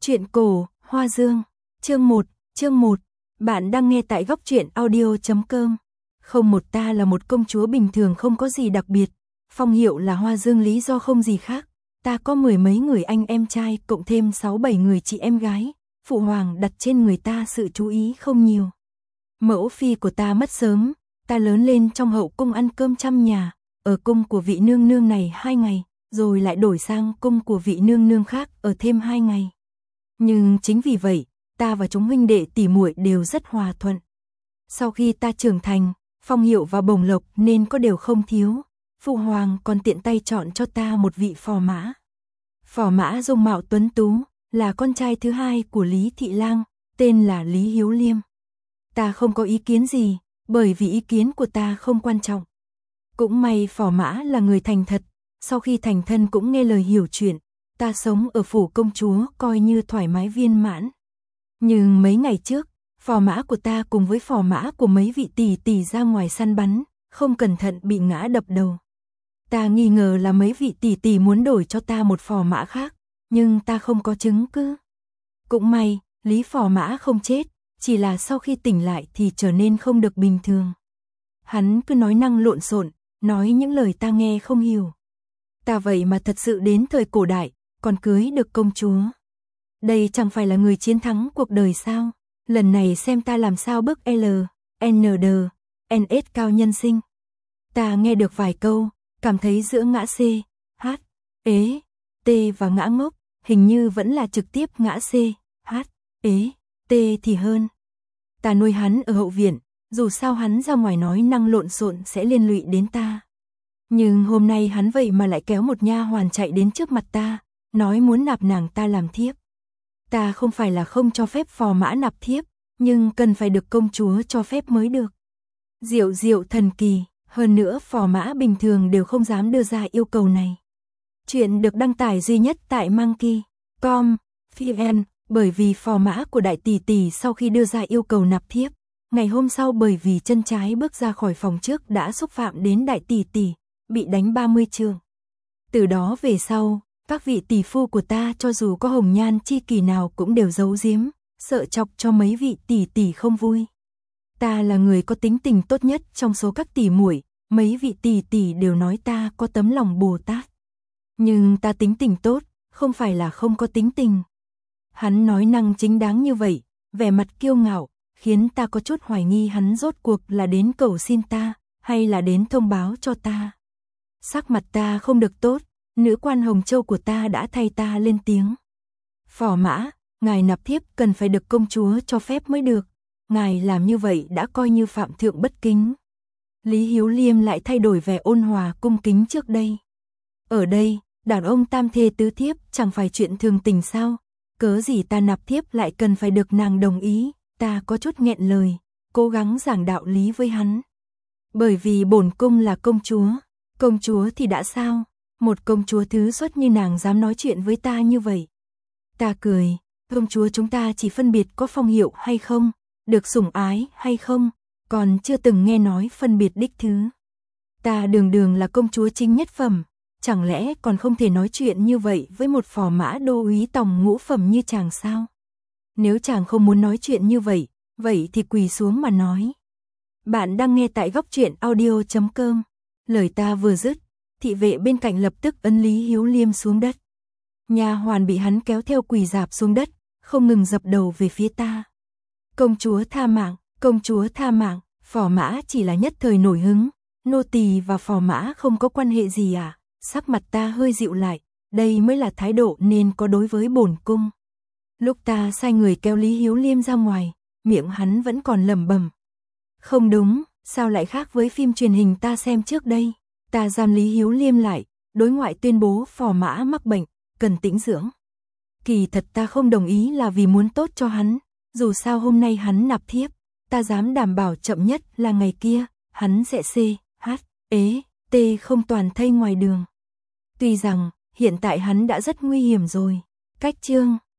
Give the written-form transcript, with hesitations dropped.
Truyện cổ, Hoa Dương, chương 1, bạn đang nghe tại goctruyện audio.com. Không một, ta là một công chúa bình thường không có gì đặc biệt, phong hiệu là Hoa Dương lý do không gì khác. Ta có mười mấy người anh em trai, cộng thêm 6-7 người chị em gái, phụ hoàng đặt trên người ta sự chú ý không nhiều. Mẫu phi của ta mất sớm, ta lớn lên trong hậu cung ăn cơm trăm nhà, ở cung của vị nương nương này 2 ngày, rồi lại đổi sang cung của vị nương nương khác ở thêm 2 ngày. Nhưng chính vì vậy, ta và chúng huynh đệ tỷ muội đều rất hòa thuận. Sau khi ta trưởng thành, phong hiệu và bổng lộc nên có đều không thiếu, phụ hoàng còn tiện tay chọn cho ta một vị phò mã. Phò mã dung mạo tuấn tú, là con trai thứ hai của Lý Thị Lang, tên là Lý Hiếu Liêm. Ta không có ý kiến gì, bởi vì ý kiến của ta không quan trọng. Cũng may phò mã là người thành thật, sau khi thành thân cũng nghe lời hiểu chuyện, ta sống ở phủ công chúa coi như thoải mái viên mãn. Nhưng mấy ngày trước, phò mã của ta cùng với phò mã của mấy vị tỷ tỷ ra ngoài săn bắn, không cẩn thận bị ngã đập đầu. Ta nghi ngờ là mấy vị tỷ tỷ muốn đổi cho ta một phò mã khác, nhưng ta không có chứng cứ. Cũng may, Lý phò mã không chết, chỉ là sau khi tỉnh lại thì trở nên không được bình thường. Hắn cứ nói năng lộn xộn, nói những lời ta nghe không hiểu. Ta vậy mà thật sự đến thời cổ đại, còn cưới được công chúa. Đây chẳng phải là người chiến thắng cuộc đời sao? Lần này xem ta làm sao bước L, N, D, NS cao nhân sinh. Ta nghe được vài câu, cảm thấy giữa ngã C, H, ế, T và ngã ngốc, hình như vẫn là trực tiếp ngã C, H, ế, T thì hơn. Ta nuôi hắn ở hậu viện, dù sao hắn ra ngoài nói năng lộn xộn sẽ liên lụy đến ta. Nhưng hôm nay hắn vậy mà lại kéo một nha hoàn chạy đến trước mặt ta, nói muốn nạp nàng ta làm thiếp. Ta không phải là không cho phép phò mã nạp thiếp, nhưng cần phải được công chúa cho phép mới được. Diệu diệu thần kỳ, hơn nữa phò mã bình thường đều không dám đưa ra yêu cầu này. Chuyện được đăng tải duy nhất tại Monkey.com, vn, bởi vì phò mã của đại tỷ tỷ sau khi đưa ra yêu cầu nạp thiếp, ngày hôm sau bởi vì chân trái bước ra khỏi phòng trước đã xúc phạm đến đại tỷ tỷ, bị đánh 30 trường. Từ đó về sau, các vị tỷ phu của ta cho dù có hồng nhan chi kỷ nào cũng đều giấu giếm, sợ chọc cho mấy vị tỷ tỷ không vui. Ta là người có tính tình tốt nhất trong số các tỷ muội, mấy vị tỷ tỷ đều nói ta có tấm lòng Bồ Tát. Nhưng ta tính tình tốt, không phải là không có tính tình. Hắn nói năng chính đáng như vậy, vẻ mặt kiêu ngạo, khiến ta có chút hoài nghi hắn rốt cuộc là đến cầu xin ta, hay là đến thông báo cho ta. Sắc mặt ta không được tốt, nữ quan Hồng Châu của ta đã thay ta lên tiếng. Phò mã, ngài nạp thiếp cần phải được công chúa cho phép mới được, ngài làm như vậy đã coi như phạm thượng bất kính. Lý Hiếu Liêm lại thay đổi vẻ ôn hòa cung kính trước đây. Ở đây, đàn ông tam thê tứ thiếp chẳng phải chuyện thường tình sao, cớ gì ta nạp thiếp lại cần phải được nàng đồng ý. Ta có chút nghẹn lời, cố gắng giảng đạo lý với hắn. Bởi vì bổn cung là công chúa thì đã sao, một công chúa thứ xuất như nàng dám nói chuyện với ta như vậy. Ta cười, công chúa chúng ta chỉ phân biệt có phong hiệu hay không, được sủng ái hay không, còn chưa từng nghe nói phân biệt đích thứ. Ta đường đường là công chúa chính nhất phẩm, chẳng lẽ còn không thể nói chuyện như vậy với một phò mã đô úy tòng ngũ phẩm như chàng sao? Nếu chàng không muốn nói chuyện như vậy, vậy thì quỳ xuống mà nói. Bạn đang nghe tại goctruyện audio.com. Lời ta vừa dứt, thị vệ bên cạnh lập tức ấn Lý Hiếu Liêm xuống đất. Nha hoàn bị hắn kéo theo quỳ rạp xuống đất, không ngừng dập đầu về phía ta. Công chúa tha mạng, công chúa tha mạng, phò mã chỉ là nhất thời nổi hứng, nô tỳ và phò mã không có quan hệ gì à? Sắc mặt ta hơi dịu lại, đây mới là thái độ nên có đối với bổn cung. Lúc ta sai người kéo Lý Hiếu Liêm ra ngoài, miệng hắn vẫn còn lẩm bẩm. Không đúng, sao lại khác với phim truyền hình ta xem trước đây? Ta giam Lý Hiếu Liêm lại, đối ngoại tuyên bố phò mã mắc bệnh, cần tĩnh dưỡng. Kỳ thật ta không đồng ý là vì muốn tốt cho hắn, dù sao hôm nay hắn nạp thiếp, ta dám đảm bảo chậm nhất là ngày kia, hắn sẽ C, H, ế, T không toàn thây ngoài đường. Tuy rằng, hiện tại hắn đã rất nguy hiểm rồi. Cách chương